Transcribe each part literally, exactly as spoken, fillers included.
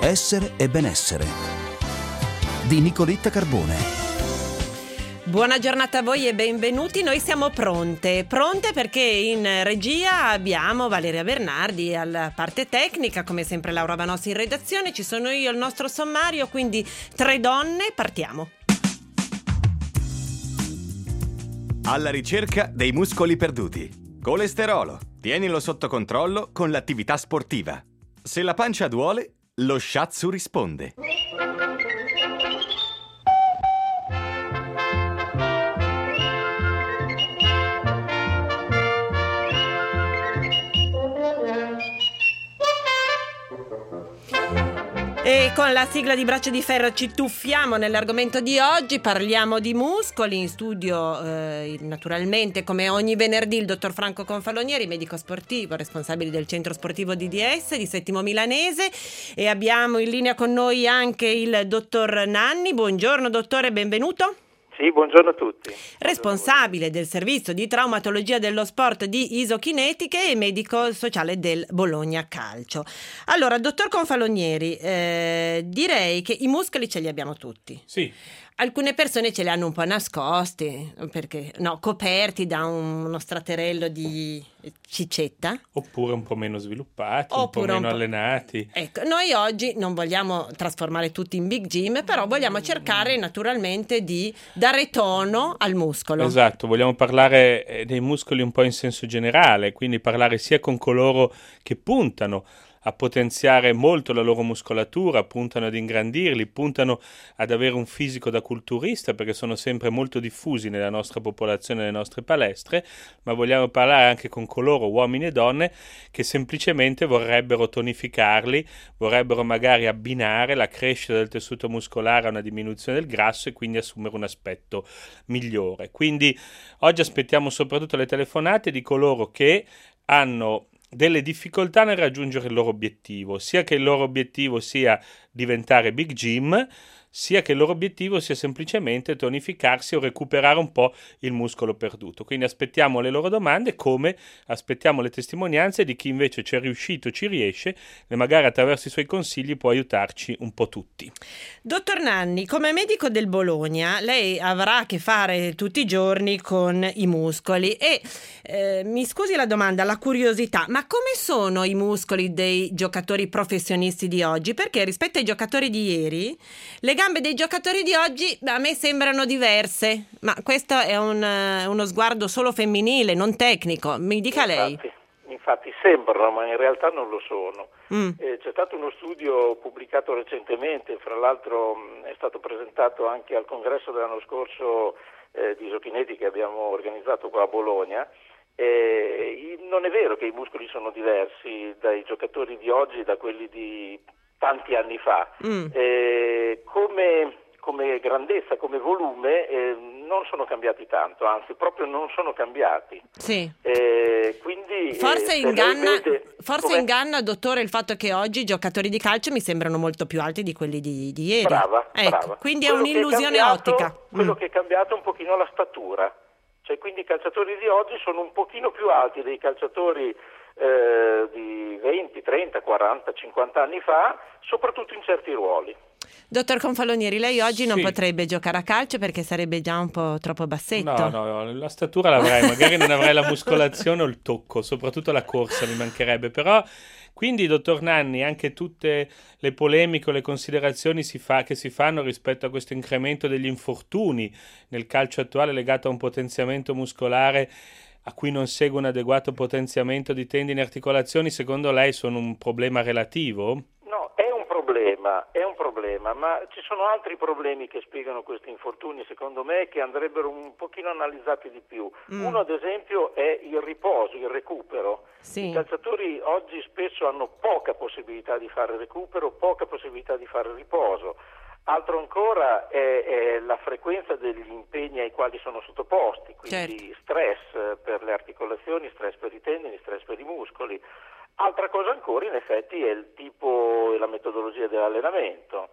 Essere e benessere di Nicoletta Carbone. Buona giornata a voi e benvenuti. Noi siamo pronte, pronte perché in regia abbiamo Valeria Bernardi alla parte tecnica, come sempre Laura Vanossi in redazione, ci sono io, il nostro sommario, quindi tre donne, partiamo. Alla ricerca dei muscoli perduti. Colesterolo, tienilo sotto controllo con l'attività sportiva. Se la pancia duole, lo shiatsu risponde. E con la sigla di Braccio di Ferro ci tuffiamo nell'argomento di oggi, parliamo di muscoli. In studio eh, naturalmente come ogni venerdì il dottor Franco Confalonieri, medico sportivo, responsabile del centro sportivo D D S di Settimo Milanese, e abbiamo in linea con noi anche il dottor Nanni. Buongiorno dottore, benvenuto. Sì, buongiorno a tutti. Responsabile del servizio di traumatologia dello sport di Isokinetiche e medico sociale del Bologna Calcio. Allora, dottor Confalonieri, eh, direi che i muscoli ce li abbiamo tutti. Sì. Alcune persone ce li hanno un po' nascosti, perché no, coperti da un, uno straterello di cicetta. Oppure un po' meno sviluppati, Oppure un po' meno un po'... allenati. Ecco, noi oggi non vogliamo trasformare tutti in big gym, però vogliamo cercare naturalmente di dare tono al muscolo. Esatto, vogliamo parlare dei muscoli un po' in senso generale, quindi parlare sia con coloro che puntano a potenziare molto la loro muscolatura, puntano ad ingrandirli, puntano ad avere un fisico da culturista, perché sono sempre molto diffusi nella nostra popolazione, nelle nostre palestre, ma vogliamo parlare anche con coloro, uomini e donne, che semplicemente vorrebbero tonificarli, vorrebbero magari abbinare la crescita del tessuto muscolare a una diminuzione del grasso e quindi assumere un aspetto migliore. Quindi oggi aspettiamo soprattutto le telefonate di coloro che hanno delle difficoltà nel raggiungere il loro obiettivo, sia che il loro obiettivo sia diventare big gym, sia che il loro obiettivo sia semplicemente tonificarsi o recuperare un po' il muscolo perduto. Quindi aspettiamo le loro domande, come aspettiamo le testimonianze di chi invece ci è riuscito, ci riesce e magari attraverso i suoi consigli può aiutarci un po' tutti. Dottor Nanni, come medico del Bologna, lei avrà a che fare tutti i giorni con i muscoli e eh, mi scusi la domanda, la curiosità, ma come sono i muscoli dei giocatori professionisti di oggi? Perché rispetto ai giocatori di ieri, le gambe dei giocatori di oggi a me sembrano diverse, ma questo è un, uno sguardo solo femminile, non tecnico. Mi dica lei. Infatti, infatti sembrano, ma in realtà non lo sono. Mm. Eh, c'è stato uno studio pubblicato recentemente, fra l'altro mh, è stato presentato anche al congresso dell'anno scorso eh, di Isokinetica che abbiamo organizzato qua a Bologna. Eh, non è vero che i muscoli sono diversi dai giocatori di oggi da quelli di tanti anni fa. Mm. Eh, come, come grandezza, come volume eh, non sono cambiati tanto, anzi proprio non sono cambiati. Sì. Eh, quindi forse eh, inganna, vede, forse inganna, dottore, il fatto che oggi i giocatori di calcio mi sembrano molto più alti di quelli di, di ieri. Brava, ecco, brava. Quindi quello è un'illusione è cambiato, ottica. Quello mm. che è cambiato un pochino la statura. Cioè, quindi i calciatori di oggi sono un pochino più alti dei calciatori eh, di venti, trenta, quaranta, cinquanta anni fa, soprattutto in certi ruoli. Dottor Confalonieri, lei oggi non sì. potrebbe giocare a calcio perché sarebbe già un po' troppo bassetto. No, no, no, la statura l'avrei, magari non avrei la muscolazione o il tocco, soprattutto la corsa mi mancherebbe, però quindi dottor Nanni, anche tutte le polemiche o le considerazioni si fa, che si fanno rispetto a questo incremento degli infortuni nel calcio attuale legato a un potenziamento muscolare a cui non segue un adeguato potenziamento di tendini e articolazioni, secondo lei sono un problema relativo? No, è un problema, è un problema, ma ci sono altri problemi che spiegano questi infortuni, secondo me, che andrebbero un pochino analizzati di più. Mm. Uno, ad esempio, è il riposo, il recupero. Sì. I calciatori oggi spesso hanno poca possibilità di fare recupero, poca possibilità di fare riposo. Altro ancora è, è la frequenza degli impegni ai quali sono sottoposti, quindi certo. stress per le articolazioni, stress per i tendini, stress per i muscoli. Altra cosa ancora in effetti è il tipo e la metodologia dell'allenamento.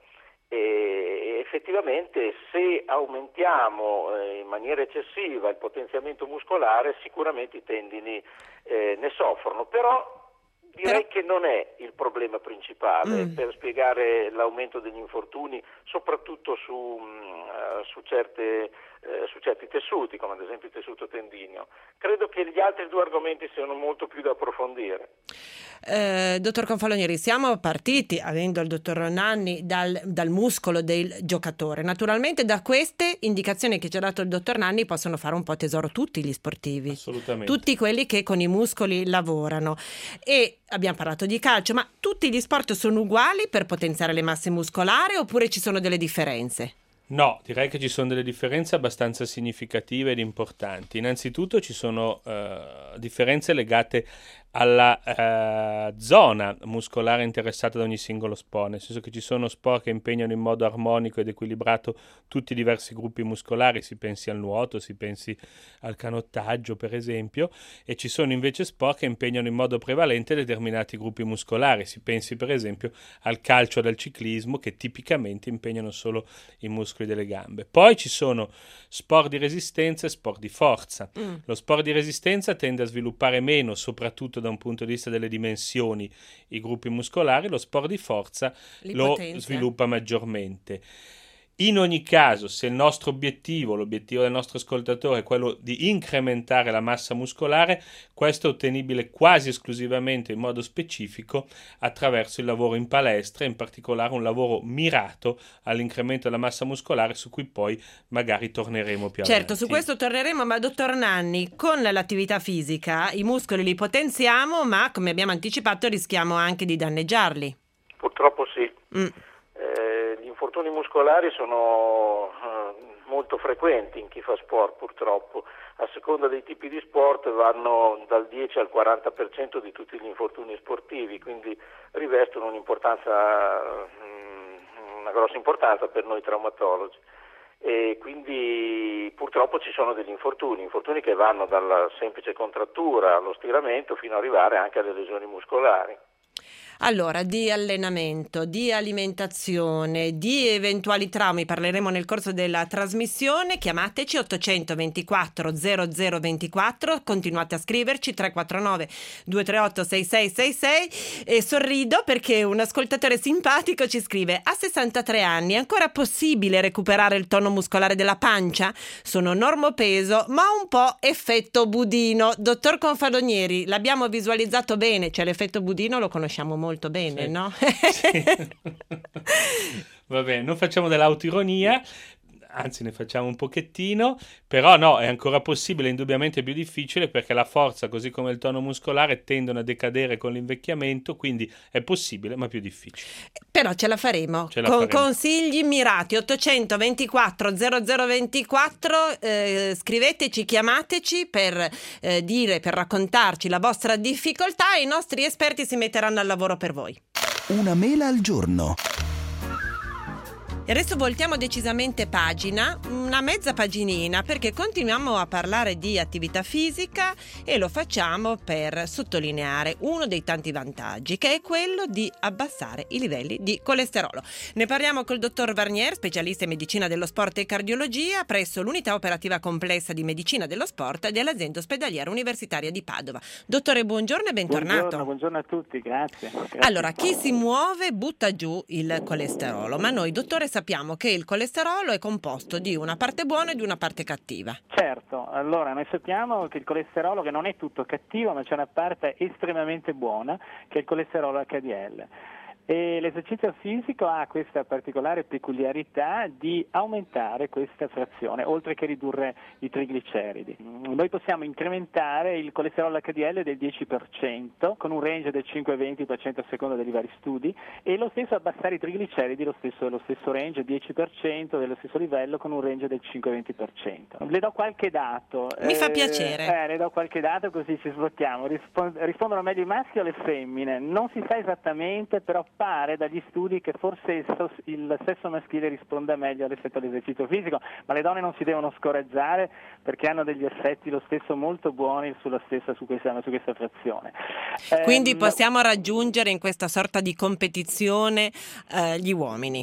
E effettivamente se aumentiamo eh, in maniera eccessiva il potenziamento muscolare sicuramente i tendini eh, ne soffrono, però Direi Però... che non è il problema principale Mm. per spiegare l'aumento degli infortuni, soprattutto su, uh, su, certe, uh, su certi tessuti, come ad esempio il tessuto tendineo. Credo che gli altri due argomenti siano molto più da approfondire. Eh, dottor Confalonieri, siamo partiti, avendo il dottor Nanni, dal, dal muscolo del giocatore. Naturalmente da queste indicazioni che ci ha dato il dottor Nanni possono fare un po' tesoro tutti gli sportivi. Assolutamente. Tutti quelli che con i muscoli lavorano. E abbiamo parlato di calcio, ma tutti gli sport sono uguali per potenziare le masse muscolari oppure ci sono delle differenze? No, direi che ci sono delle differenze abbastanza significative ed importanti. Innanzitutto ci sono eh, differenze legate alla eh, zona muscolare interessata da ogni singolo sport, nel senso che ci sono sport che impegnano in modo armonico ed equilibrato tutti i diversi gruppi muscolari, si pensi al nuoto, si pensi al canottaggio per esempio, e ci sono invece sport che impegnano in modo prevalente determinati gruppi muscolari, si pensi per esempio al calcio ed al ciclismo che tipicamente impegnano solo i muscoli delle gambe. Poi ci sono sport di resistenza e sport di forza. Mm. Lo sport di resistenza tende a sviluppare meno, soprattutto da un punto di vista delle dimensioni, i gruppi muscolari. Lo sport di forza Li lo potenzia. sviluppa maggiormente. In ogni caso, se il nostro obiettivo, l'obiettivo del nostro ascoltatore è quello di incrementare la massa muscolare, questo è ottenibile quasi esclusivamente in modo specifico attraverso il lavoro in palestra, in particolare un lavoro mirato all'incremento della massa muscolare, su cui poi magari torneremo più avanti. Certo, su questo torneremo, ma dottor Nanni, con l'attività fisica i muscoli li potenziamo, ma come abbiamo anticipato rischiamo anche di danneggiarli. Purtroppo sì. Mm. Eh, gli infortuni muscolari sono eh, molto frequenti in chi fa sport, purtroppo. A seconda dei tipi di sport vanno dal dieci al quaranta per cento di tutti gli infortuni sportivi, quindi rivestono un'importanza, una grossa importanza per noi traumatologi. E quindi purtroppo ci sono degli infortuni, infortuni che vanno dalla semplice contrattura allo stiramento fino ad arrivare anche alle lesioni muscolari. Allora, di allenamento, di alimentazione, di eventuali traumi parleremo nel corso della trasmissione. Chiamateci ottocentoventiquattro zero zero ventiquattro, continuate a scriverci tre quattro nove due tre otto sei sei sei sei e sorrido perché un ascoltatore simpatico ci scrive: a sessantatré anni è ancora possibile recuperare il tono muscolare della pancia? Sono normopeso ma un po' effetto budino. Dottor Confalonieri, l'abbiamo visualizzato bene, cioè l'effetto budino lo conosciamo molto bene, sì. No? Sì. Va bene, non facciamo dell'autoironia, anzi ne facciamo un pochettino, però no, è ancora possibile, indubbiamente più difficile perché la forza così come il tono muscolare tendono a decadere con l'invecchiamento, quindi è possibile ma più difficile. Però ce la faremo, ce la con faremo. Consigli mirati. Ottocentoventiquattro zero zero ventiquattro, eh, scriveteci, chiamateci per eh, dire, per raccontarci la vostra difficoltà e i nostri esperti si metteranno al lavoro per voi. Una mela al giorno. E adesso voltiamo decisamente pagina, una mezza paginina, perché continuiamo a parlare di attività fisica e lo facciamo per sottolineare uno dei tanti vantaggi, che è quello di abbassare i livelli di colesterolo. Ne parliamo col dottor Varnier, specialista in medicina dello sport e cardiologia presso l'unità operativa complessa di medicina dello sport dell'azienda ospedaliera universitaria di Padova. Dottore, buongiorno e bentornato. Buongiorno, buongiorno a tutti, grazie. grazie. Allora, chi si muove butta giù il colesterolo, ma noi, dottore, sappiamo che il colesterolo è composto di una parte buona e di una parte cattiva. Certo, allora noi sappiamo che il colesterolo, che non è tutto cattivo, ma c'è una parte estremamente buona, che è il colesterolo acca di elle. E l'esercizio fisico ha questa particolare peculiarità di aumentare questa frazione, oltre che ridurre i trigliceridi. Noi possiamo incrementare il colesterolo acca di elle del dieci per cento, con un range del cinque venti per cento a seconda dei vari studi, e lo stesso abbassare i trigliceridi, lo stesso, lo stesso range, dieci per cento dello stesso livello, con un range del cinque venti per cento. Le do qualche dato. Mi eh, fa piacere. Eh, le do qualche dato così ci sblocchiamo. Rispond- rispondono meglio i maschi o le femmine? Non si sa esattamente, però pare dagli studi che forse il, so- il sesso maschile risponda meglio all'effetto dell'esercizio fisico, ma le donne non si devono scoraggiare perché hanno degli effetti lo stesso molto buoni sulla stessa, su questa, su questa frazione. Quindi Eh, possiamo raggiungere in questa sorta di competizione eh, gli uomini.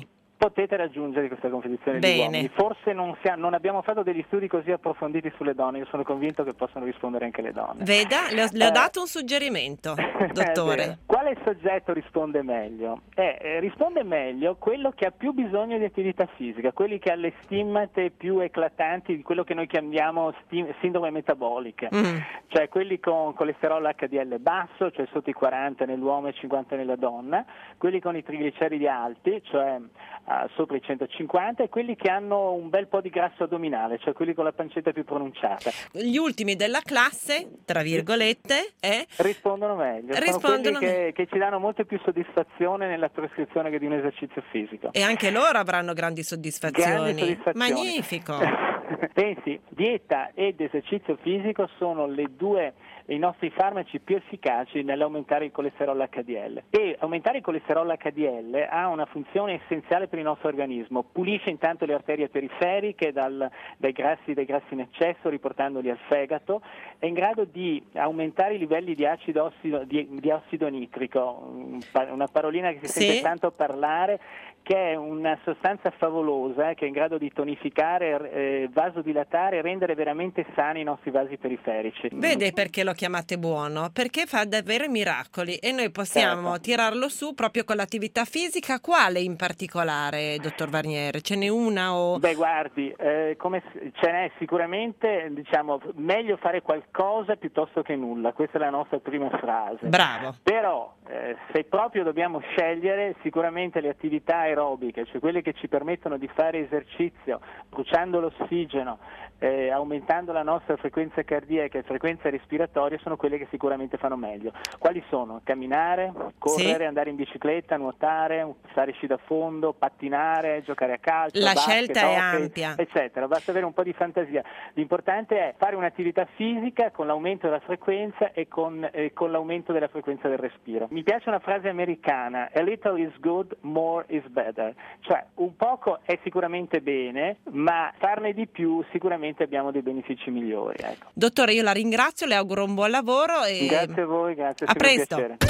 potete raggiungere questa competizione Bene. di uomini. Forse non, sia, non abbiamo fatto degli studi così approfonditi sulle donne, io sono convinto che possano rispondere anche le donne. Veda, le ho, le ho Eh, dato un suggerimento, dottore. Quale soggetto risponde meglio? Eh, eh, risponde meglio quello che ha più bisogno di attività fisica, quelli che ha le stimmate più eclatanti di quello che noi chiamiamo stim- sindrome metabolica, Mm. cioè quelli con colesterolo acca di elle basso, cioè sotto i quaranta nell'uomo e cinquanta nella donna, quelli con i trigliceridi alti, cioè uh, sopra i centocinquanta, e quelli che hanno un bel po' di grasso addominale, cioè quelli con la pancetta più pronunciata. Gli ultimi della classe, tra virgolette, è... Rispondono meglio, Rispondono sono quelli che, che ci danno molto più soddisfazione nella prescrizione che di un esercizio fisico. E anche loro avranno grandi soddisfazioni. Grandi soddisfazioni. Magnifico. Pensi, dieta ed esercizio fisico sono le due, i nostri farmaci più efficaci nell'aumentare il colesterolo acca di elle. E aumentare il colesterolo acca di elle ha una funzione essenziale per il nostro organismo. Pulisce intanto le arterie periferiche dal, dai grassi, dai grassi in eccesso, riportandoli al fegato. È in grado di aumentare i livelli di acido ossido, di, di ossido nitrico, una parolina che si Sì. sente tanto parlare, che è una sostanza favolosa eh, che è in grado di tonificare, eh, vasodilatare e rendere veramente sani i nostri vasi periferici. Vede perché lo chiamate buono? Perché fa davvero i miracoli e noi possiamo Certo. tirarlo su proprio con l'attività fisica. Quale in particolare, dottor Varnier? Ce n'è una o... Beh, guardi, eh, come s- ce n'è sicuramente, diciamo, meglio fare qualcosa piuttosto che nulla, questa è la nostra prima frase. Bravo. Però eh, se proprio dobbiamo scegliere, sicuramente le attività aerobiche, cioè quelle che ci permettono di fare esercizio bruciando l'ossigeno, eh, aumentando la nostra frequenza cardiaca e frequenza respiratoria, sono quelle che sicuramente fanno meglio. Quali sono? Camminare, correre, Sì. andare in bicicletta, nuotare, fare sci da fondo, pattinare, giocare a calcio, La basket, scelta è hockey, ampia. eccetera. Basta avere un po' di fantasia. L'importante è fare un'attività fisica con l'aumento della frequenza e con, eh, con l'aumento della frequenza del respiro. Mi piace una frase americana: a little is good, more is better. Cioè un poco è sicuramente bene, ma farne di più sicuramente abbiamo dei benefici migliori. Ecco. Dottore, io la ringrazio, le auguro un buon lavoro e... Grazie a voi, grazie, è A sempre un presto. piacere.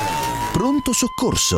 Pronto soccorso.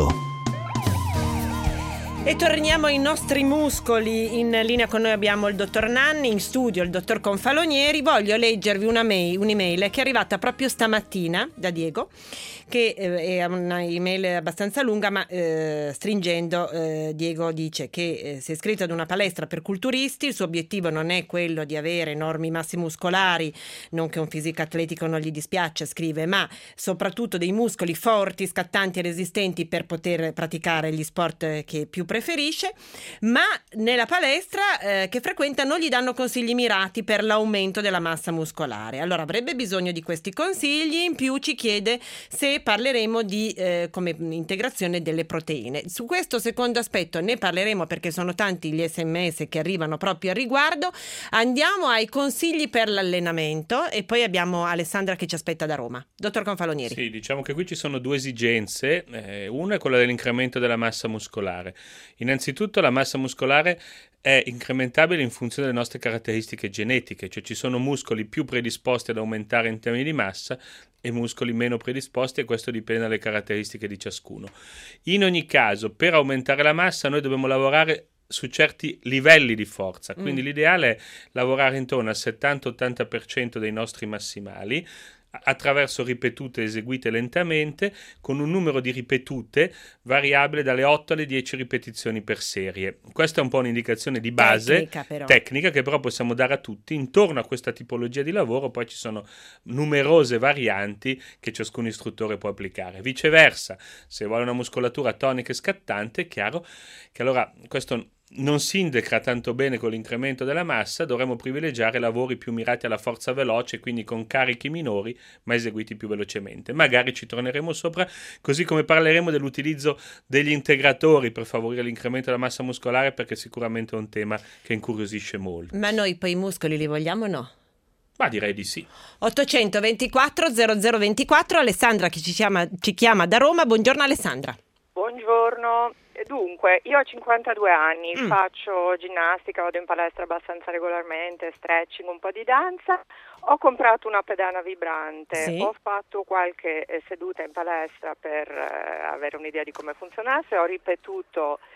E torniamo ai nostri muscoli. In linea con noi abbiamo il dottor Nanni, in studio il dottor Confalonieri. Voglio leggervi una mail, un'email che è arrivata proprio stamattina da Diego, che eh, è una email abbastanza lunga, ma eh, stringendo eh, Diego dice che eh, si è iscritto ad una palestra per culturisti. Il suo obiettivo non è quello di avere enormi massi muscolari, non che un fisico atletico non gli dispiace, scrive, ma soprattutto dei muscoli forti, scattanti e resistenti per poter praticare gli sport che più preferisce. Ma nella palestra eh, che frequenta non gli danno consigli mirati per l'aumento della massa muscolare. Allora avrebbe bisogno di questi consigli. In più ci chiede se parleremo di eh, come integrazione delle proteine. Su questo secondo aspetto ne parleremo, perché sono tanti gli sms che arrivano proprio a riguardo. Andiamo ai consigli per l'allenamento e poi abbiamo Alessandra che ci aspetta da Roma. Dottor Confalonieri. Sì, diciamo che qui ci sono due esigenze. Eh, una è quella dell'incremento della massa muscolare. Innanzitutto la massa muscolare è incrementabile in funzione delle nostre caratteristiche genetiche, cioè ci sono muscoli più predisposti ad aumentare in termini di massa e muscoli meno predisposti, e questo dipende dalle caratteristiche di ciascuno. In ogni caso, per aumentare la massa noi dobbiamo lavorare su certi livelli di forza, quindi mm. l'ideale è lavorare intorno al settanta ottanta per cento dei nostri massimali, attraverso ripetute eseguite lentamente, con un numero di ripetute variabile dalle otto alle dieci ripetizioni per serie. Questa è un po' un'indicazione di base tecnica, però. tecnica che però possiamo dare a tutti. Intorno a questa tipologia di lavoro poi ci sono numerose varianti che ciascun istruttore può applicare. Viceversa, se vuole una muscolatura tonica e scattante, è chiaro che allora questo non si integra tanto bene con l'incremento della massa, dovremmo privilegiare lavori più mirati alla forza veloce, quindi con carichi minori ma eseguiti più velocemente. Magari ci torneremo sopra, così come parleremo dell'utilizzo degli integratori per favorire l'incremento della massa muscolare, perché sicuramente è un tema che incuriosisce molto. Ma noi poi i muscoli li vogliamo o no? Ma direi di sì. ottocentoventiquattro zero zero ventiquattro, Alessandra che ci chiama, ci chiama da Roma. Buongiorno Alessandra. Buongiorno. Dunque, io ho cinquantadue anni, Mm. faccio ginnastica, vado in palestra abbastanza regolarmente, stretching, un po' di danza. Ho comprato una pedana vibrante, Sì. ho fatto qualche eh, seduta in palestra per eh, avere un'idea di come funzionasse, ho ripetuto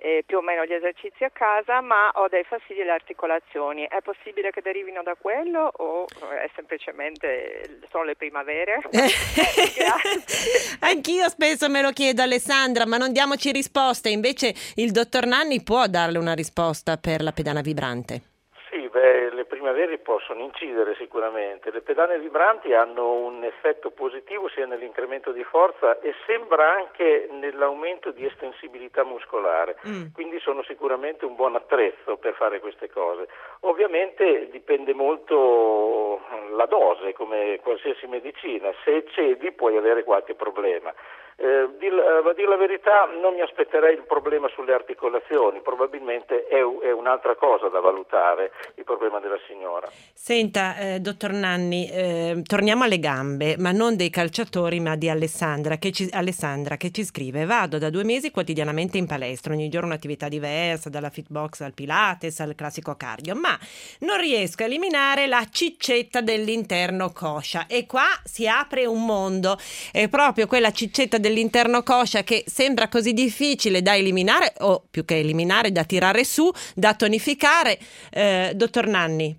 eh, più o meno gli esercizi a casa, ma ho dei fastidi alle articolazioni. È possibile che derivino da quello o è semplicemente sono le primavere? Anch'io spesso me lo chiedo, Alessandra, ma non diamoci risposte. Invece il dottor Nanni può darle una risposta per la pedana vibrante. Sì, beh, le primavere possono incidere sicuramente. Le pedane vibranti hanno un effetto positivo sia nell'incremento di forza e sembra anche nell'aumento di estensibilità muscolare, mm. quindi sono sicuramente un buon attrezzo per fare queste cose. Ovviamente dipende molto la dose, come qualsiasi medicina, se eccedi puoi avere qualche problema. Eh, dir, eh, a dire la verità non mi aspetterei il problema sulle articolazioni, probabilmente è, è un'altra cosa da valutare, il problema della signora. Senta, eh, dottor Nanni, eh, torniamo alle gambe, ma non dei calciatori ma di Alessandra che, ci, Alessandra che ci scrive: vado da due mesi quotidianamente in palestra, ogni giorno un'attività diversa, dalla fitbox al pilates al classico cardio, ma non riesco a eliminare la ciccetta dell'interno coscia e qua si apre un mondo, è proprio quella ciccetta dell'interno coscia che sembra così difficile da eliminare, o più che eliminare, da tirare su, da tonificare. Eh, dottor Nanni.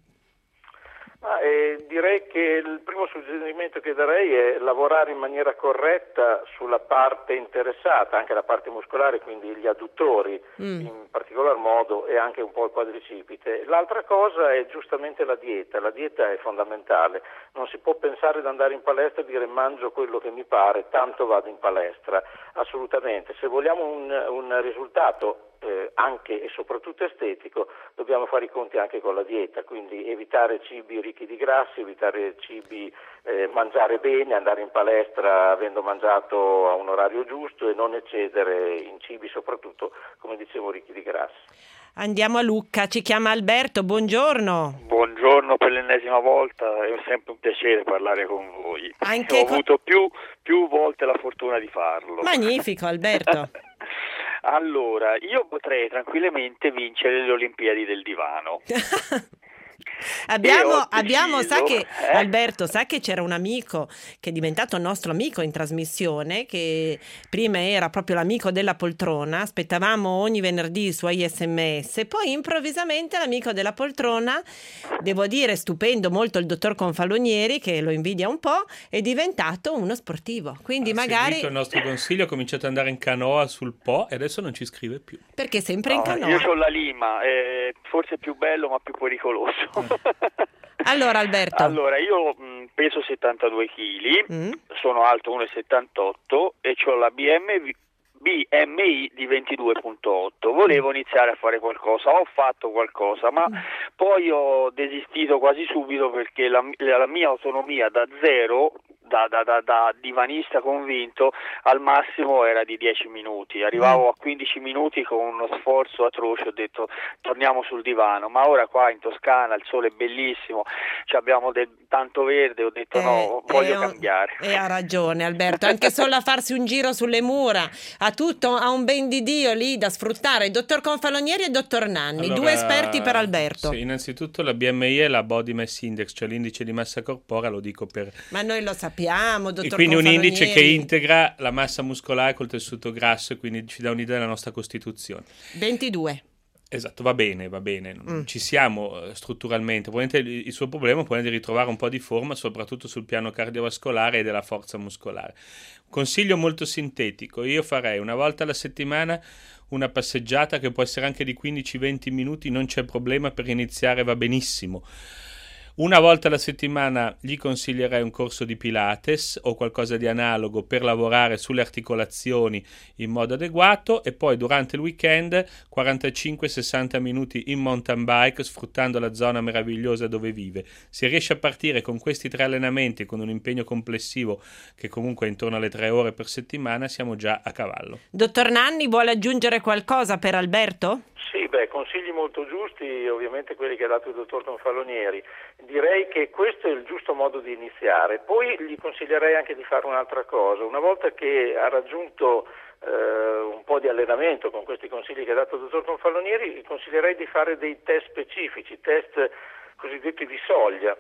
Ah, eh, direi che il primo suggerimento che darei è lavorare in maniera corretta sulla parte interessata, anche la parte muscolare, quindi gli adduttori mm. in particolar modo e anche un po' il quadricipite. L'altra cosa è giustamente la dieta, la dieta è fondamentale, non si può pensare di andare in palestra e dire mangio quello che mi pare, tanto vado in palestra, assolutamente. Se vogliamo un, un risultato Eh, anche e soprattutto estetico, dobbiamo fare i conti anche con la dieta, quindi evitare cibi ricchi di grassi, evitare cibi, eh, mangiare bene, andare in palestra avendo mangiato a un orario giusto e non eccedere in cibi soprattutto, come dicevo, ricchi di grassi. Andiamo a Lucca, ci chiama Alberto, buongiorno. Buongiorno per l'ennesima volta, è sempre un piacere parlare con voi. Anche Ho co- avuto più, più volte la fortuna di farlo. Magnifico, Alberto. Allora, io potrei tranquillamente vincere le Olimpiadi del divano. Abbiamo, abbiamo deciso, sa che eh? Alberto sa che c'era un amico che è diventato nostro amico in trasmissione, che prima era proprio l'amico della poltrona, aspettavamo ogni venerdì i suoi sms, poi improvvisamente l'amico della poltrona, devo dire stupendo molto il dottor Confalonieri, che lo invidia un po', è diventato uno sportivo, quindi ha magari seguito il nostro consiglio, ha cominciato ad andare in canoa sul Po e adesso non ci scrive più perché sempre no, in canoa. Io ho la Lima, è forse più bello ma più pericoloso. Allora Alberto, allora io mh, peso settantadue chili, mm. sono alto uno virgola settantotto e ho la B M W B M I di ventidue virgola otto. Volevo iniziare a fare qualcosa, ho fatto qualcosa, ma poi ho desistito quasi subito perché la, la mia autonomia da zero, da, da, da, da divanista convinto, al massimo era di dieci minuti. Arrivavo a quindici minuti con uno sforzo atroce, ho detto torniamo sul divano, ma ora qua in Toscana il sole è bellissimo, cioè abbiamo del, tanto verde, ho detto eh, no, voglio eh, cambiare. E ha ragione Alberto, anche solo a farsi un giro sulle mura, ha tutto, ha un ben di Dio lì da sfruttare. Il dottor Confalonieri e il dottor Nanni, allora, due esperti per Alberto. Sì, innanzitutto la B M I è la Body Mass Index, cioè l'indice di massa corporea, lo dico per... Ma noi lo sappiamo, dottor E quindi un indice che Confalonieri. integra la massa muscolare col tessuto grasso e quindi ci dà un'idea della nostra costituzione. ventidue. Esatto, va bene, va bene, Mm. ci siamo eh, strutturalmente. Probabilmente il, il suo problema è di ritrovare un po' di forma, soprattutto sul piano cardiovascolare e della forza muscolare. Consiglio molto sintetico: io farei una volta alla settimana una passeggiata che può essere anche di quindici venti minuti, non c'è problema, per iniziare va benissimo. Una volta alla settimana gli consiglierei un corso di Pilates o qualcosa di analogo per lavorare sulle articolazioni in modo adeguato, e poi durante il weekend quarantacinque sessanta minuti in mountain bike, sfruttando la zona meravigliosa dove vive. Se riesce a partire con questi tre allenamenti, con un impegno complessivo che comunque è intorno alle tre ore per settimana, siamo già a cavallo. Dottor Nanni, vuole aggiungere qualcosa per Alberto? Sì, beh, consigli molto giusti, ovviamente quelli che ha dato il dottor Confalonieri. Direi che questo è il giusto modo di iniziare. Poi gli consiglierei anche di fare un'altra cosa. Una volta che ha raggiunto eh, un po' di allenamento con questi consigli che ha dato il dottor Confalonieri, gli consiglierei di fare dei test specifici, test cosiddetti di soglia.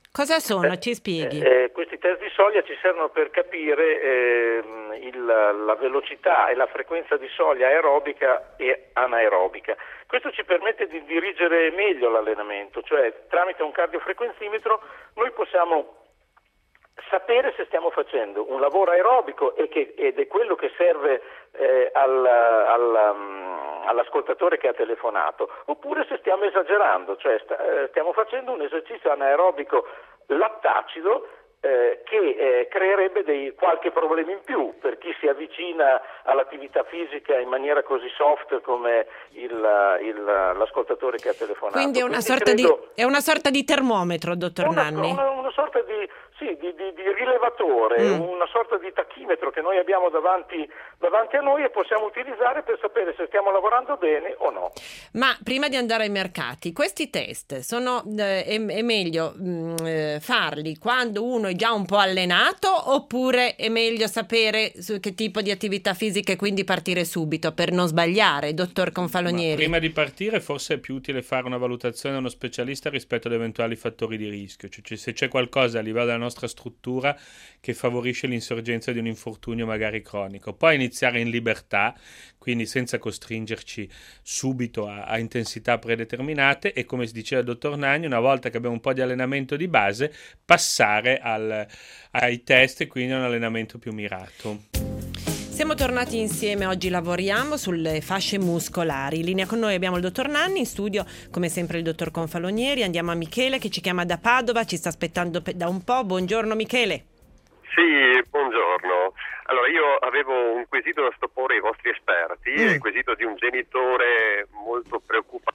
Cosa sono? Ci spieghi. Eh, eh, questi test di soglia ci servono per capire eh, il, la velocità e la frequenza di soglia aerobica e anaerobica. Questo ci permette di dirigere meglio l'allenamento, cioè tramite un cardiofrequenzimetro noi possiamo sapere se stiamo facendo un lavoro aerobico e che, ed è quello che serve eh, al, al, um, all'ascoltatore che ha telefonato, oppure se stiamo esagerando, cioè sta, eh, stiamo facendo un esercizio anaerobico lattacido eh, che eh, creerebbe dei, qualche problema in più per chi si avvicina all'attività fisica in maniera così soft come il, il, l'ascoltatore che ha telefonato. Quindi è una, Quindi sorta, credo, di, è una sorta di termometro, dottor una, Nanni. Una, una sorta di, sì, di, di, di rilevatore, mm. una sorta di tachimetro che noi abbiamo davanti, davanti a noi e possiamo utilizzare per sapere se stiamo lavorando bene o no. Ma prima di andare ai mercati, questi test sono eh, è, è meglio mh, eh, farli quando uno è già un po' allenato, oppure è meglio sapere su che tipo di attività fisica e quindi partire subito per non sbagliare, dottor Confalonieri? Ma prima di partire forse è più utile fare una valutazione da uno specialista rispetto ad eventuali fattori di rischio, cioè se c'è qualcosa a livello della nostra struttura che favorisce l'insorgenza di un infortunio magari cronico. Poi iniziare in libertà, quindi senza costringerci subito a, a intensità predeterminate, e come si diceva il dottor Nanni, una volta che abbiamo un po' di allenamento di base, passare al, ai test e quindi a un allenamento più mirato. Siamo tornati insieme, oggi lavoriamo sulle fasce muscolari. In linea con noi abbiamo il dottor Nanni, in studio come sempre il dottor Confalonieri. Andiamo a Michele che ci chiama da Padova, ci sta aspettando da un po'. Buongiorno Michele. Sì, buongiorno. Allora io avevo un quesito da sottoporre ai vostri esperti, mm. il quesito di un genitore molto preoccupato.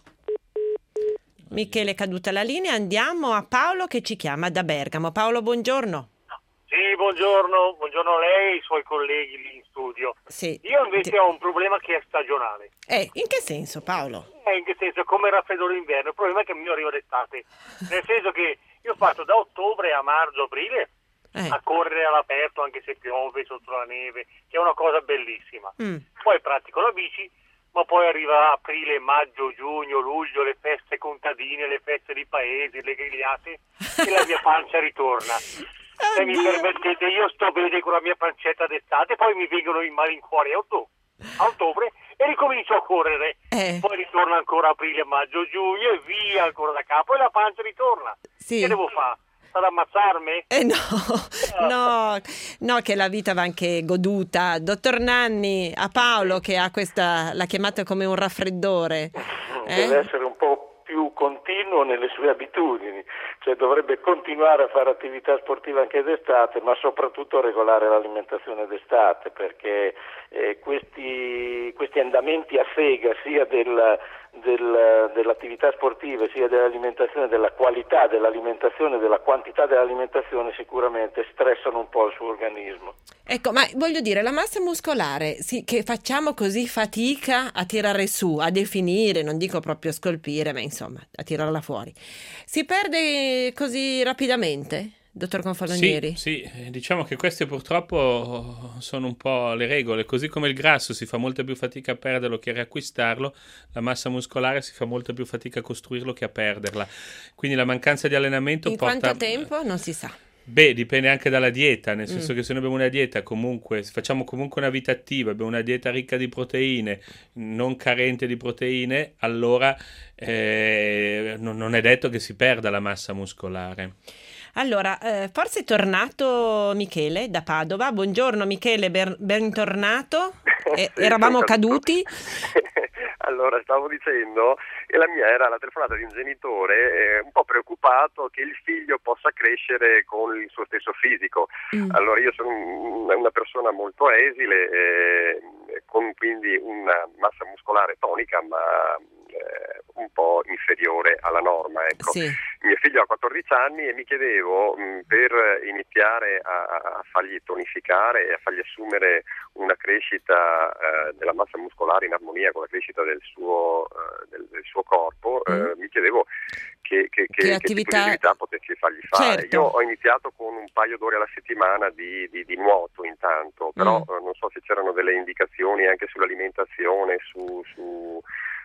Michele è caduta la linea, andiamo a Paolo che ci chiama da Bergamo. Paolo, buongiorno. Sì, buongiorno, buongiorno a lei e ai suoi colleghi lì in studio. Sì. Io invece Ti... ho un problema che è stagionale. Eh, in che senso, Paolo? Eh, in che senso? Come il raffreddore d'inverno. Il problema è che il mio arriva d'estate. Nel senso che io faccio da ottobre a marzo, aprile eh. a correre all'aperto anche se piove, sotto la neve, che è una cosa bellissima. Mm. Poi pratico la bici, ma poi arriva aprile, maggio, giugno, luglio, le feste contadine, le feste di paese, le grigliate e la mia pancia ritorna. Se mi permettete, io sto bene con la mia pancetta d'estate, poi mi vengono i malincuori a ottobre, a ottobre e ricomincio a correre. Eh. Poi ritorno ancora aprile, maggio, giugno e via ancora da capo e la pancia ritorna. Sì. Che devo fare? Ad ammazzarmi? Eh no, no, no, che la vita va anche goduta. Dottor Nanni, a Paolo che ha questa, l'ha chiamata come un raffreddore. Deve eh? essere un po' più continuo nelle sue abitudini, cioè dovrebbe continuare a fare attività sportiva anche d'estate, ma soprattutto regolare l'alimentazione d'estate, perché eh, questi, questi andamenti a sega sia del, del, dell'attività sportiva sia dell'alimentazione, della qualità dell'alimentazione, della quantità dell'alimentazione sicuramente stressano un po' il suo organismo. Ecco, ma voglio dire, la massa muscolare sì, che facciamo così fatica a tirare su, a definire, non dico proprio a scolpire, ma insomma a tirarla fuori, si perde così rapidamente, dottor Confalonieri? Sì, sì, diciamo che queste purtroppo sono un po' le regole, così come il grasso si fa molta più fatica a perderlo che a riacquistarlo, la massa muscolare si fa molta più fatica a costruirlo che a perderla, quindi la mancanza di allenamento in porta... quanto tempo? Non si sa. Beh, dipende anche dalla dieta, nel senso Mm. che se noi abbiamo una dieta comunque, facciamo comunque una vita attiva, abbiamo una dieta ricca di proteine, non carente di proteine, allora eh, non, non è detto che si perda la massa muscolare. Allora, eh, forse è tornato Michele da Padova. Buongiorno Michele, ben, bentornato. Eh, Sì, eravamo sono caduti. Allora, stavo dicendo, e la mia era la telefonata di un genitore eh, un po' preoccupato che il figlio possa crescere con il suo stesso fisico. Mm. Allora, io sono un, una persona molto esile, eh, con quindi una massa muscolare tonica, ma eh, un po' inferiore alla norma, ecco. Sì. Mio figlio ha quattordici anni e mi chiedevo mh, per iniziare a, a fargli tonificare e a fargli assumere una crescita eh, della massa muscolare in armonia con la crescita del suo, eh, del, del suo corpo, mm. eh, mi chiedevo che, che, che, che attività... tipo di attività potessi fargli fare. Certo. Io ho iniziato con un paio d'ore alla settimana di, di, di nuoto intanto, però mm. eh, non so se c'erano delle indicazioni anche sull'alimentazione, su... su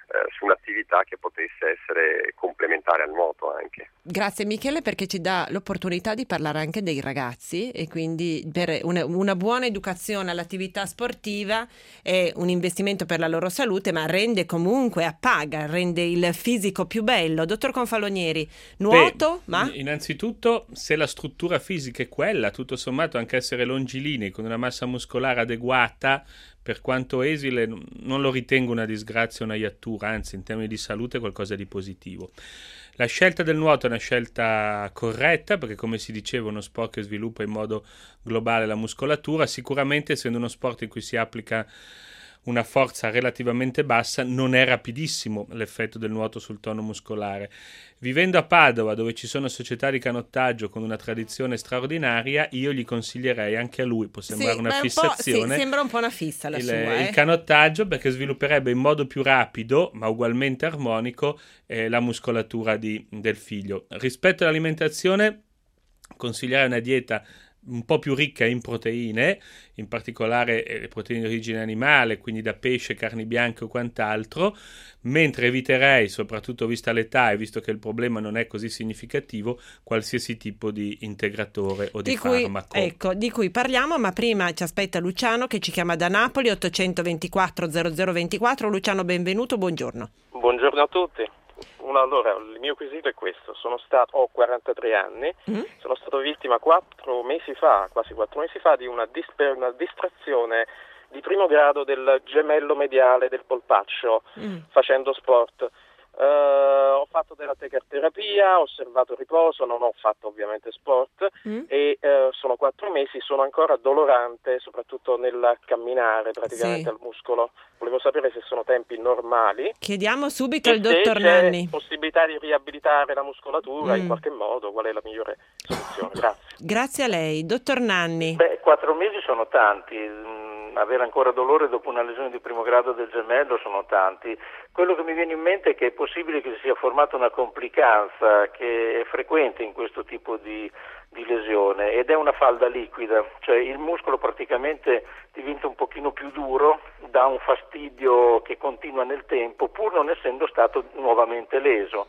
eh, su un'attività che potesse essere complementare al nuoto anche. Grazie Michele, perché ci dà l'opportunità di parlare anche dei ragazzi, e quindi per una, una buona educazione all'attività sportiva è un investimento per la loro salute, ma rende comunque, appaga, rende il fisico più bello. Dottor Confalonieri, nuoto, Beh, ma? Innanzitutto, se la struttura fisica è quella, tutto sommato anche essere longilinei con una massa muscolare adeguata, per quanto esile, non lo ritengo una disgrazia o una iattura, anzi in termini di salute è qualcosa di positivo. La scelta del nuoto è una scelta corretta, perché come si diceva è uno sport che sviluppa in modo globale la muscolatura, sicuramente essendo uno sport in cui si applica una forza relativamente bassa, non è rapidissimo l'effetto del nuoto sul tono muscolare. Vivendo a Padova, dove ci sono società di canottaggio con una tradizione straordinaria, io gli consiglierei anche a lui, può sembrare Sì, una beh, un po', fissazione, sì, sembra un po' una fissa la il, sua. Eh. il canottaggio, perché svilupperebbe in modo più rapido, ma ugualmente armonico, eh, la muscolatura di, del figlio. Rispetto all'alimentazione, consiglierei una dieta un po' più ricca in proteine, in particolare le proteine di origine animale, quindi da pesce, carni bianche o quant'altro, mentre eviterei, soprattutto vista l'età e visto che il problema non è così significativo, qualsiasi tipo di integratore o di, di cui, farmaco. Ecco, di cui parliamo, ma prima ci aspetta Luciano che ci chiama da Napoli, ottocentoventiquattro zero zero ventiquattro. Luciano, benvenuto, buongiorno. Buongiorno a tutti. Una, allora, il mio quesito è questo: sono stato, ho quarantatré anni, mm. sono stato vittima quattro mesi fa, quasi quattro mesi fa, di una, disper- una distrazione di primo grado del gemello mediale del polpaccio, mm. facendo sport. Uh, ho fatto della terapia, ho osservato riposo, non ho fatto ovviamente sport mm. e uh, sono quattro mesi, sono ancora dolorante, soprattutto nel camminare praticamente sì. al muscolo. Volevo sapere se sono tempi normali. Chiediamo subito e al dottor se c'è Nanni. Possibilità di riabilitare la muscolatura mm. in qualche modo, qual è la migliore soluzione? Grazie. Grazie a lei, dottor Nanni. Beh, quattro mesi sono tanti. Avere ancora dolore dopo una lesione di primo grado del gemello sono tanti. Quello che mi viene in mente è che è possibile che si sia formata una complicanza che è frequente in questo tipo di, di lesione, ed è una falda liquida, cioè il muscolo praticamente diventa un pochino più duro, dà un fastidio che continua nel tempo pur non essendo stato nuovamente leso.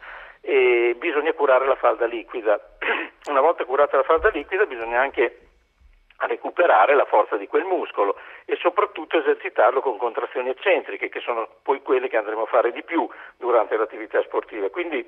E bisogna curare la falda liquida. Una volta curata la falda liquida bisogna anche a recuperare la forza di quel muscolo e soprattutto esercitarlo con contrazioni eccentriche, che sono poi quelle che andremo a fare di più durante l'attività sportiva. Quindi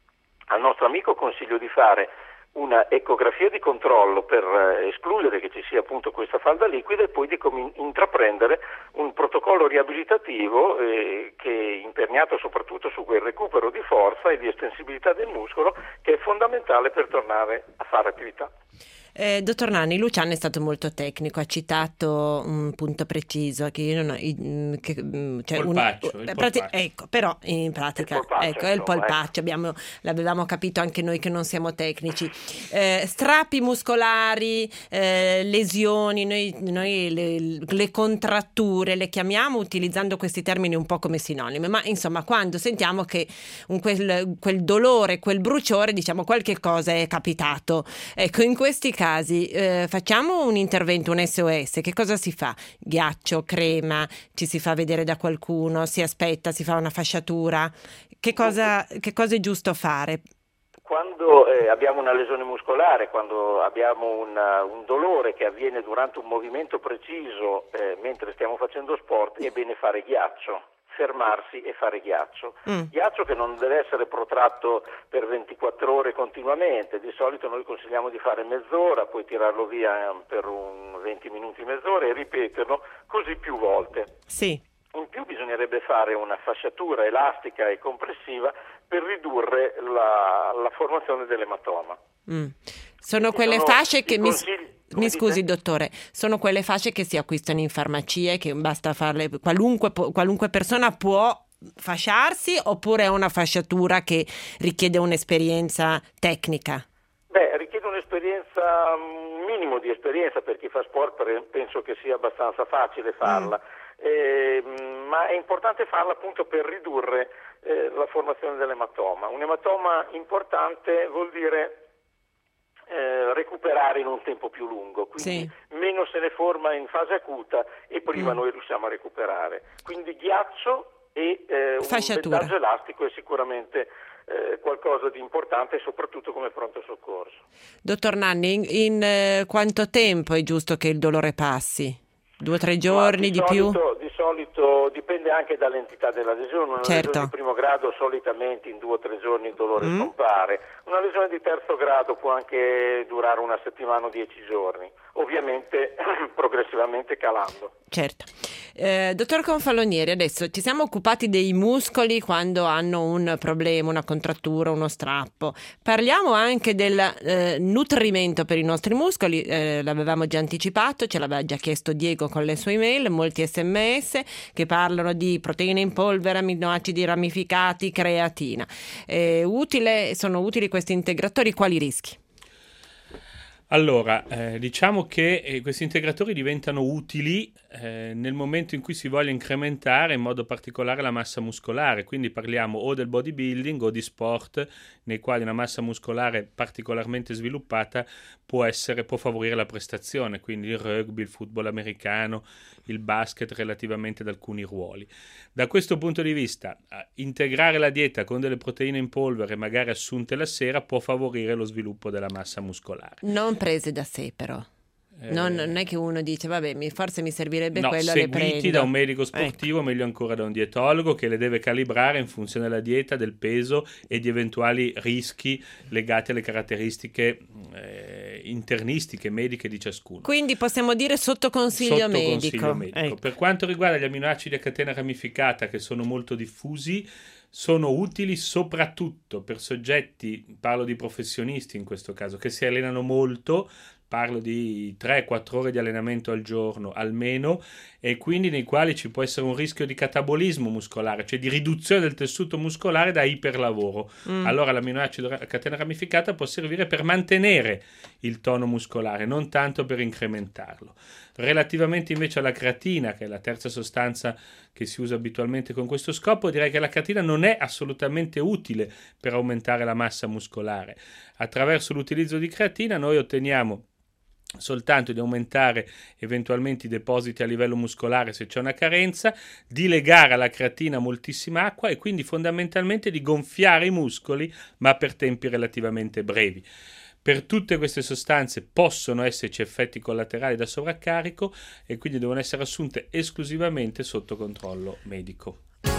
al nostro amico consiglio di fare una ecografia di controllo per eh, escludere che ci sia appunto questa falda liquida, e poi di com- intraprendere un protocollo riabilitativo eh, che è imperniato soprattutto su quel recupero di forza e di estensibilità del muscolo, che è fondamentale per tornare a fare attività. Eh, dottor Nanni, Luciano è stato molto tecnico, ha citato un punto preciso che io non ho, che, cioè polpaccio, un, il prati- polpaccio. Ecco, però in pratica il polpaccio, ecco, è il polpaccio, abbiamo, l'avevamo capito anche noi che non siamo tecnici. Eh, strappi muscolari, eh, lesioni, noi, noi le, le contratture le chiamiamo utilizzando questi termini un po' come sinonimi, ma insomma quando sentiamo che un, quel, quel dolore, quel bruciore, diciamo qualche cosa è capitato. Ecco, in questi casi eh, facciamo un intervento, un S O S, che cosa si fa? Ghiaccio, crema, ci si fa vedere da qualcuno, si aspetta, si fa una fasciatura, che cosa, che cosa è giusto fare? Quando eh, abbiamo una lesione muscolare, quando abbiamo una, un dolore che avviene durante un movimento preciso eh, mentre stiamo facendo sport, è bene fare ghiaccio, fermarsi e fare ghiaccio. Mm. Ghiaccio che non deve essere protratto per ventiquattro ore continuamente, di solito noi consigliamo di fare mezz'ora, poi tirarlo via per un venti minuti, mezz'ora e ripeterlo così più volte. Sì. In più bisognerebbe fare una fasciatura elastica e compressiva per ridurre la, la formazione dell'ematoma. Mm. Sono quelle sono fasce che mi, mi scusi dottore, sono quelle fasce che si acquistano in farmacie, che basta farle, qualunque, qualunque persona può fasciarsi, oppure è una fasciatura che richiede un'esperienza tecnica? Beh, richiede un'esperienza, un minimo di esperienza per chi fa sport, penso che sia abbastanza facile farla. Mm. Eh, ma è importante farla appunto per ridurre eh, la formazione dell'ematoma. Un ematoma importante vuol dire eh, recuperare in un tempo più lungo, quindi sì. meno se ne forma in fase acuta e prima mm. noi riusciamo a recuperare. Quindi ghiaccio e eh, un Fasciatura. bendaggio elastico è sicuramente eh, qualcosa di importante, soprattutto come pronto soccorso. Dottor Nanni, in, in eh, quanto tempo è giusto che il dolore passi? Due o tre giorni, di, di più? solito, di solito dipende anche dall'entità della lesione. Una Certo. lesione di primo grado solitamente in due o tre giorni il dolore Mm. scompare. Una lesione di terzo grado può anche durare una settimana o dieci giorni, ovviamente progressivamente calando. Certo. Eh, dottor Confalonieri, adesso ci siamo occupati dei muscoli quando hanno un problema, una contrattura, uno strappo. Parliamo anche del eh, nutrimento per i nostri muscoli, eh, l'avevamo già anticipato, ce l'aveva già chiesto Diego con le sue email, molti sms che parlano di proteine in polvere, aminoacidi ramificati, creatina. Eh, utile, sono utili questi integratori? Quali rischi? Allora, eh, diciamo che eh, questi integratori diventano utili eh, nel momento in cui si voglia incrementare in modo particolare la massa muscolare, quindi parliamo o del bodybuilding o di sport nei quali una massa muscolare particolarmente sviluppata può essere, può favorire la prestazione, quindi il rugby, il football americano, il basket relativamente ad alcuni ruoli. Da questo punto di vista, eh, integrare la dieta con delle proteine in polvere, magari assunte la sera, può favorire lo sviluppo della massa muscolare. Non prese da sé però. Eh, Non, non è che uno dice vabbè mi, forse mi servirebbe no, quello, le prendo. seguiti da un medico sportivo, Ecco. meglio ancora da un dietologo che le deve calibrare in funzione della dieta, del peso e di eventuali rischi legati alle caratteristiche eh, internistiche, mediche di ciascuno. Quindi possiamo dire sotto consiglio Sotto medico. consiglio medico. Ecco. Per quanto riguarda gli aminoacidi a catena ramificata, che sono molto diffusi, sono utili soprattutto per soggetti, parlo di professionisti in questo caso, che si allenano molto, parlo di tre quattro ore di allenamento al giorno almeno, e quindi nei quali ci può essere un rischio di catabolismo muscolare, cioè di riduzione del tessuto muscolare da iperlavoro. Mm. Allora l'amminoacido a catena ramificata può servire per mantenere il tono muscolare, non tanto per incrementarlo. Relativamente invece alla creatina, che è la terza sostanza che si usa abitualmente con questo scopo, direi che la creatina non è assolutamente utile per aumentare la massa muscolare. Attraverso l'utilizzo di creatina noi otteniamo soltanto di aumentare eventualmente i depositi a livello muscolare se c'è una carenza, di legare alla creatina moltissima acqua e quindi fondamentalmente di gonfiare i muscoli, ma per tempi relativamente brevi. Per tutte queste sostanze possono esserci effetti collaterali da sovraccarico e quindi devono essere assunte esclusivamente sotto controllo medico.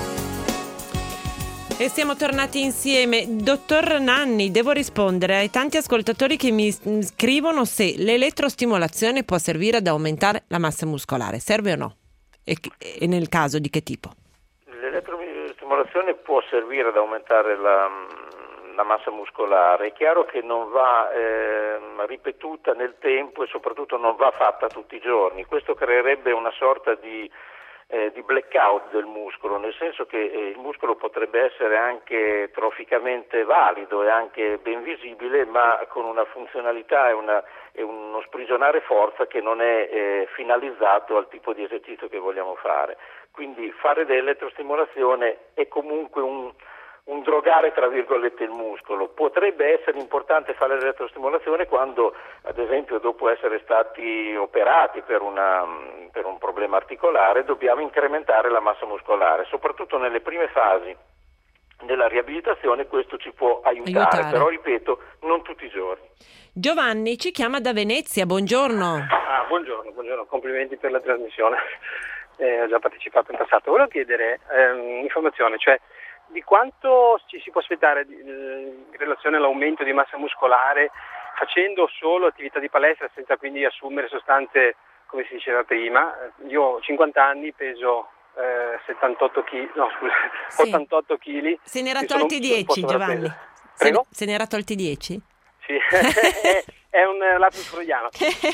E siamo tornati insieme. Dottor Nanni, devo rispondere ai tanti ascoltatori che mi scrivono se l'elettrostimolazione può servire ad aumentare la massa muscolare. Serve o no? E, e nel caso di che tipo? L'elettrostimolazione può servire ad aumentare la, la massa muscolare. È chiaro che non va eh, ripetuta nel tempo e soprattutto non va fatta tutti i giorni. Questo creerebbe una sorta di Eh, di blackout del muscolo, nel senso che eh, il muscolo potrebbe essere anche troficamente valido e anche ben visibile, ma con una funzionalità e, una, e uno sprigionare forza che non è eh, finalizzato al tipo di esercizio che vogliamo fare. Quindi fare dell'elettrostimolazione è comunque un un drogare tra virgolette il muscolo. Potrebbe essere importante fare l'elettrostimolazione quando, ad esempio, dopo essere stati operati per, una, per un problema articolare, dobbiamo incrementare la massa muscolare, soprattutto nelle prime fasi della riabilitazione. Questo ci può aiutare, aiutare. Però ripeto, non tutti i giorni. Giovanni ci chiama da Venezia, buongiorno. Ah, buongiorno, buongiorno, complimenti per la trasmissione, eh, ho già partecipato in passato. Volevo chiedere ehm, informazione, cioè di quanto ci si può aspettare di, in relazione all'aumento di massa muscolare facendo solo attività di palestra senza quindi assumere sostanze come si diceva prima. Io ho cinquanta anni, peso eh, settantotto chili, no scusa, Sì. ottantotto chili. Se ne era Sono- tolti sono un dieci, po' Giovanni. sovrappeso. Se ne, Prego? se ne era tolti dieci? Sì, è, è un lapsus freudiano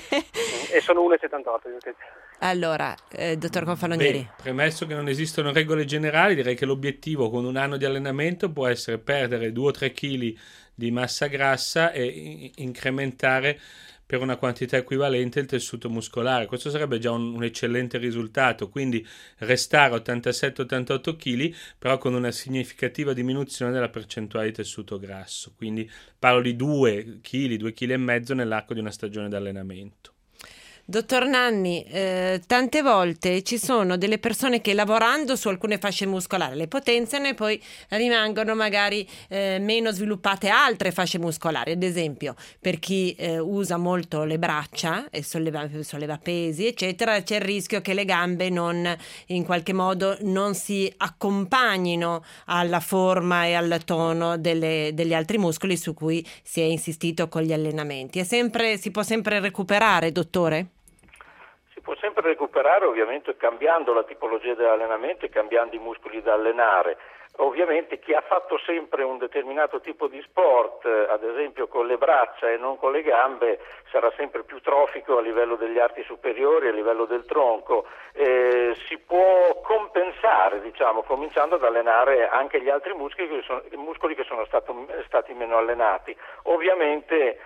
e sono uno virgola settantotto. Allora, eh, dottor Confalonieri. Beh, premesso che non esistono regole generali, direi che l'obiettivo con un anno di allenamento può essere perdere due o tre chili di massa grassa e i- incrementare per una quantità equivalente il tessuto muscolare. Questo sarebbe già un, un eccellente risultato, quindi restare ottantasette ottantotto chili, però con una significativa diminuzione della percentuale di tessuto grasso. Quindi parlo di due chili, due chili e mezzo nell'arco di una stagione di allenamento. Dottor Nanni, eh, tante volte ci sono delle persone che lavorando su alcune fasce muscolari le potenziano e poi rimangono magari eh, meno sviluppate altre fasce muscolari. Ad esempio, per chi eh, usa molto le braccia e solleva, solleva pesi, eccetera, c'è il rischio che le gambe non, in qualche modo non si accompagnino alla forma e al tono delle, degli altri muscoli su cui si è insistito con gli allenamenti. È sempre, si può sempre recuperare, dottore? Si può sempre recuperare, ovviamente cambiando la tipologia dell'allenamento e cambiando i muscoli da allenare. Ovviamente chi ha fatto sempre un determinato tipo di sport, ad esempio con le braccia e non con le gambe, sarà sempre più trofico a livello degli arti superiori, a livello del tronco. Eh, si può compensare, diciamo, cominciando ad allenare anche gli altri muscoli che sono, muscoli che sono stato, stati meno allenati. Ovviamente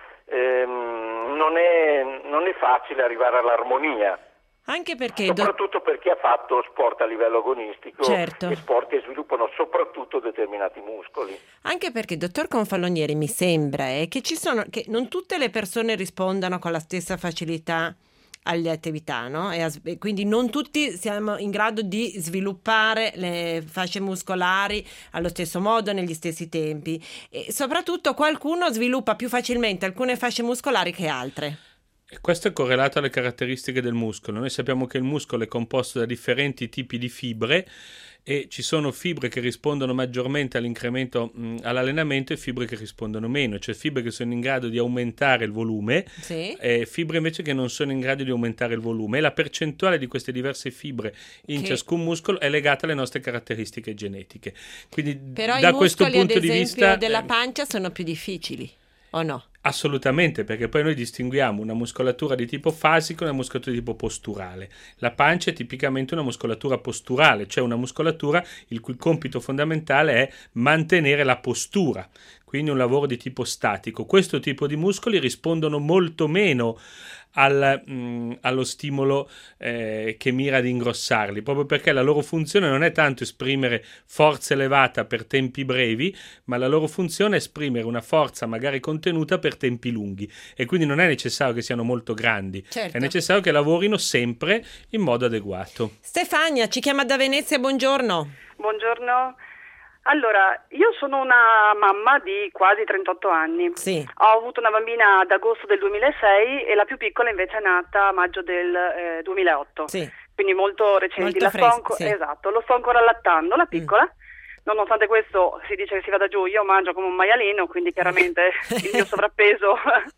ehm, non è, non è facile arrivare all'armonia. Anche perché soprattutto do... per chi ha fatto sport a livello agonistico, certo. E sport che sviluppano soprattutto determinati muscoli. Anche perché, dottor Confalonieri, mi sembra eh, che ci sono che non tutte le persone rispondano con la stessa facilità alle attività, no? E, a, e quindi non tutti siamo in grado di sviluppare le fasce muscolari allo stesso modo, negli stessi tempi, e soprattutto qualcuno sviluppa più facilmente alcune fasce muscolari che altre. E questo è correlato alle caratteristiche del muscolo. Noi sappiamo che il muscolo è composto da differenti tipi di fibre e ci sono fibre che rispondono maggiormente all'incremento mh, all'allenamento e fibre che rispondono meno, cioè fibre che sono in grado di aumentare il volume, sì. E fibre invece che non sono in grado di aumentare il volume, e la percentuale di queste diverse fibre in che... ciascun muscolo è legata alle nostre caratteristiche genetiche. Quindi però da i questo muscoli, punto ad di esempio, vista della eh, pancia sono più difficili, o no? Assolutamente, perché poi noi distinguiamo una muscolatura di tipo fasico e una muscolatura di tipo posturale. La pancia è tipicamente una muscolatura posturale, cioè una muscolatura il cui compito fondamentale è mantenere la postura, quindi un lavoro di tipo statico. Questo tipo di muscoli rispondono molto meno al, mh, allo stimolo eh, che mira ad ingrossarli, proprio perché la loro funzione non è tanto esprimere forza elevata per tempi brevi, ma la loro funzione è esprimere una forza magari contenuta per tempi lunghi, e quindi non è necessario che siano molto grandi, certo. È necessario che lavorino sempre in modo adeguato. Stefania ci chiama da Venezia, buongiorno. Buongiorno. Allora, io sono una mamma di quasi trentotto anni. Sì. Ho avuto una bambina ad agosto del duemilasei e la più piccola invece è nata a maggio del eh, duemilaotto. Sì. Quindi molto recenti. Molto la fresca, sto anco- sì. Esatto, lo sto ancora allattando, la piccola. Mm. Nonostante questo si dice che si va da giù, io mangio come un maialino, quindi chiaramente il mio sovrappeso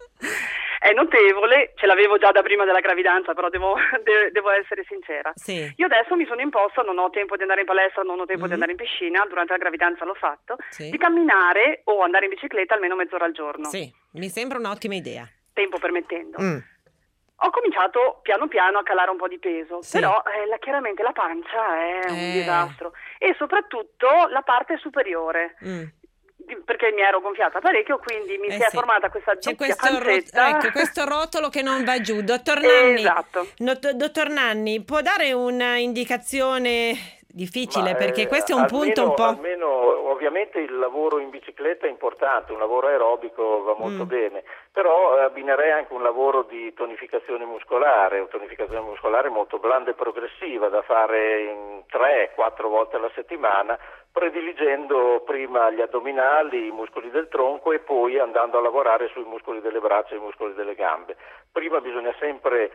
è notevole, ce l'avevo già da prima della gravidanza, però devo, de- devo essere sincera. Sì. Io adesso mi sono imposta, non ho tempo di andare in palestra, non ho tempo mm-hmm. di andare in piscina, durante la gravidanza l'ho fatto, sì. di camminare o andare in bicicletta almeno mezz'ora al giorno. Sì, mi sembra un'ottima idea. Tempo permettendo. Mm. Ho cominciato piano piano a calare un po' di peso, sì. però eh, la, chiaramente la pancia è un eh. disastro, e soprattutto la parte superiore. Mm. Perché mi ero gonfiata parecchio, quindi mi eh si è sì. formata questa C'è doppia questo, pancetta. ro- ecco, questo rotolo che non va giù. Dottor Nanni, esatto. not- dottor Nanni, può dare un'indicazione difficile? Ma, perché eh, questo è un almeno, punto un po'... Almeno, ovviamente il lavoro in bicicletta è importante, un lavoro aerobico va molto mm. bene, però abbinerei anche un lavoro di tonificazione muscolare, una tonificazione muscolare molto blanda e progressiva da fare in tre quattro volte alla settimana, prediligendo prima gli addominali, i muscoli del tronco e poi andando a lavorare sui muscoli delle braccia e i muscoli delle gambe. Prima bisogna sempre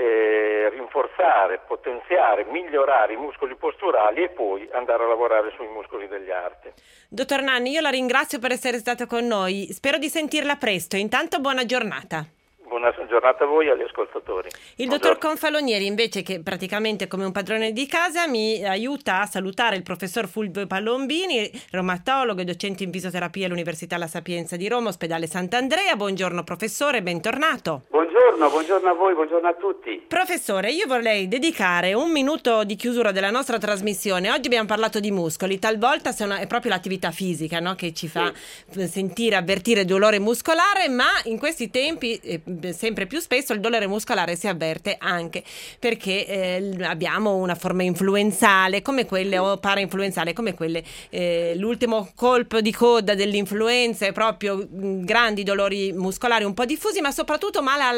eh, rinforzare, potenziare, migliorare i muscoli posturali e poi andare a lavorare sui muscoli degli arti. Dottor Nanni, io la ringrazio per essere stato con noi, spero di sentirla presto. Intanto buona giornata. Buona giornata a voi e agli ascoltatori. Il dottor Confalonieri, invece, che praticamente come un padrone di casa mi aiuta a salutare il professor Fulvio Palombini, reumatologo e docente in fisioterapia all'Università La Sapienza di Roma, ospedale Sant'Andrea. Buongiorno professore, bentornato. Buongiorno, buongiorno a voi, buongiorno a tutti. Professore, io vorrei dedicare un minuto di chiusura della nostra trasmissione. Oggi abbiamo parlato di muscoli, talvolta è proprio l'attività fisica, no, che ci fa sì. sentire, avvertire dolore muscolare, ma in questi tempi eh, sempre più spesso il dolore muscolare si avverte anche perché eh, abbiamo una forma influenzale come quelle o parainfluenzale come quelle, eh, l'ultimo colpo di coda dell'influenza è proprio mh, grandi dolori muscolari un po' diffusi, ma soprattutto male alla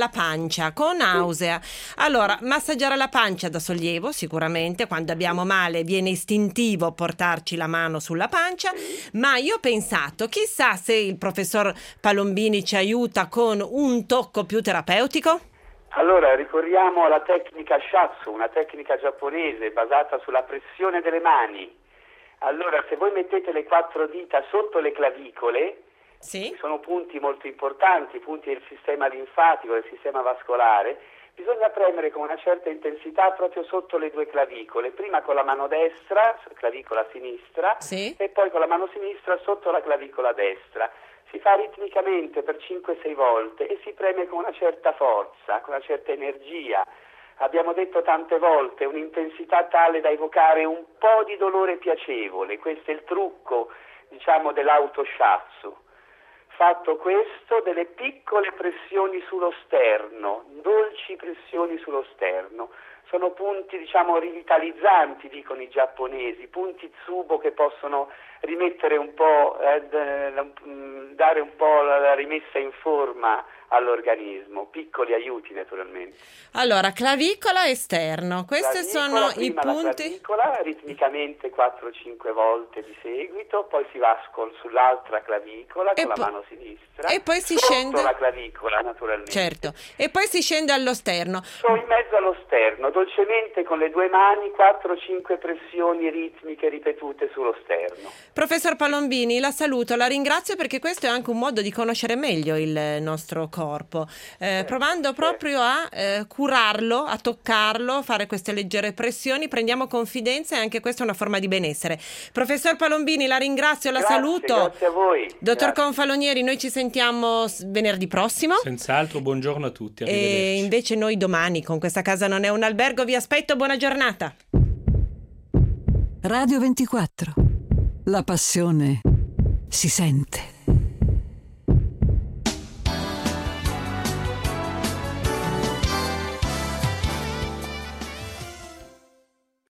la pancia con nausea. Allora, massaggiare la pancia dà sollievo sicuramente, quando abbiamo male viene istintivo portarci la mano sulla pancia, ma io ho pensato, chissà se il professor Palombini ci aiuta con un tocco più terapeutico? Allora, ricorriamo alla tecnica Shatsu, una tecnica giapponese basata sulla pressione delle mani. Allora, se voi mettete le quattro dita sotto le clavicole, sì. sono punti molto importanti, punti del sistema linfatico, del sistema vascolare, bisogna premere con una certa intensità proprio sotto le due clavicole, prima con la mano destra, clavicola sinistra, sì. e poi con la mano sinistra sotto la clavicola destra. Si fa ritmicamente per cinque sei volte e si preme con una certa forza, con una certa energia. Abbiamo detto tante volte, un'intensità tale da evocare un po' di dolore piacevole. Questo è il trucco, diciamo, dell'autoshatsu. Fatto questo, delle piccole pressioni sullo sterno, dolci pressioni sullo sterno. Sono punti, diciamo, rivitalizzanti, dicono i giapponesi, punti tsubo che possono rimettere un po', eh, dare un po' la rimessa in forma all'organismo, piccoli aiuti naturalmente. Allora, clavicola esterno, questi clavicola, sono i prima punti. La clavicola, ritmicamente quattro cinque volte di seguito, poi si va col, sull'altra clavicola e con po- la mano sinistra, e poi si sotto scende la clavicola naturalmente. Certo, e poi si scende allo sterno. So in mezzo allo sterno, dolcemente con le due mani, quattro cinque pressioni ritmiche ripetute sullo sterno. Professor Palombini, la saluto, la ringrazio perché questo è anche un modo di conoscere meglio il nostro corpo, eh, provando proprio a eh, curarlo, a toccarlo, fare queste leggere pressioni, prendiamo confidenza e anche questa è una forma di benessere. Professor Palombini, la ringrazio, la grazie, saluto. Grazie a voi. Dottor Grazie. Confalonieri, noi ci sentiamo venerdì prossimo. Senz'altro, buongiorno a tutti. E invece noi domani con Questa casa non è un albergo vi aspetto, buona giornata. Radio ventiquattro. La passione si sente.